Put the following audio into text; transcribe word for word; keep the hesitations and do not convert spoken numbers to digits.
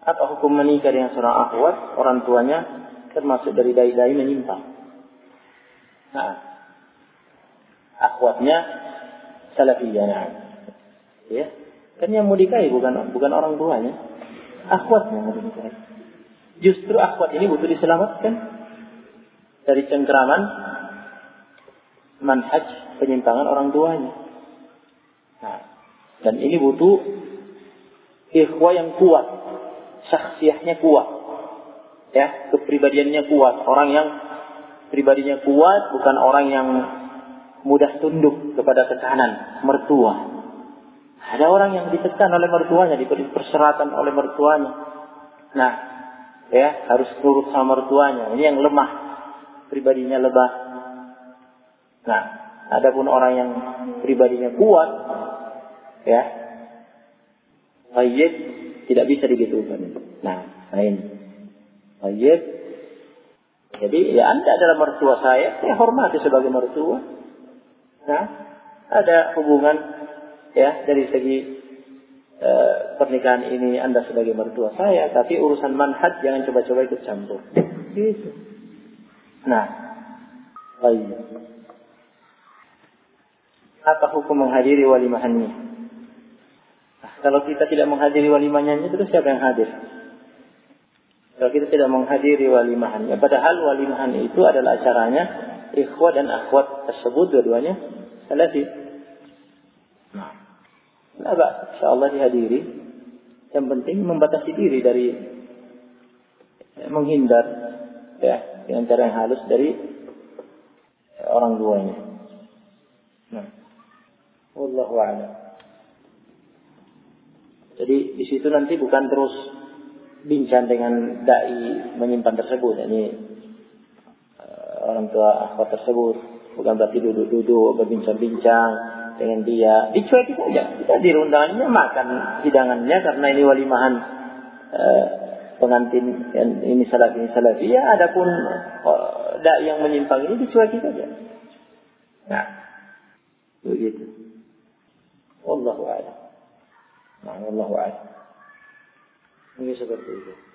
Apa hukum menikah dengan seorang akhwat, orang tuanya termasuk dari dai-dai menyimpang? Nah, akhwatnya salafiyah, nah. Ya, kan yang mau nikahi bukan bukan orang tuanya, akhwatnya mau dinikahi. Justru akhwat ini butuh diselamatkan dari cengkeraman manhaj penyimpangan orang tuanya. Nah, dan ini butuh ikhwah yang kuat, syakhsiahnya kuat, ya, kepribadiannya kuat, orang yang pribadinya kuat, bukan orang yang mudah tunduk kepada tekanan mertua. Ada orang yang ditekan oleh mertuanya, diberi persyaratan oleh mertuanya. Nah, ya, harus nurut sama mertuanya. Ini yang lemah, pribadinya lebah. Nah, adapun orang yang pribadinya kuat, ya, tayyib, tidak bisa digitukan. Nah, nah ini tayyib. Jadi, ya Anda adalah mertua saya, saya hormati sebagai mertua. Nah, ada hubungan, ya, dari segi e, pernikahan ini Anda sebagai mertua saya, tapi urusan manhaj jangan coba-coba ikut campur. Gitu. Nah, baik. Apa hukum menghadiri walimahannya? Nah, kalau kita tidak menghadiri walimahannya, terus siapa yang hadir? Kalau kita tidak menghadiri walimahannya, padahal walimahan itu adalah acaranya ikhwah dan akhwat tersebut dua-duanya salafi. Nah, kenapa? Insyaallah dihadiri. Yang penting membatasi diri dari ya, menghindar, ya, dengan cara yang halus dari ya, orang tuanya. Nah, wallahu a'lam. Jadi di situ nanti bukan terus bincang dengan dai menyimpan tersebut. Ini uh, orang tua akhwat tersebut bukan berarti duduk-duduk berbincang-bincang dengan dia. Dicuekin saja. Kita di undangannya makan hidangannya karena ini walimahan uh, pengantin ini salafi ini salafi. Ya, adapun uh, dai yang menyimpang ini dicuekin saja. Nah, begitu. Wallahu a'lam. Nah, wallahu a'lam. Ini seperti itu.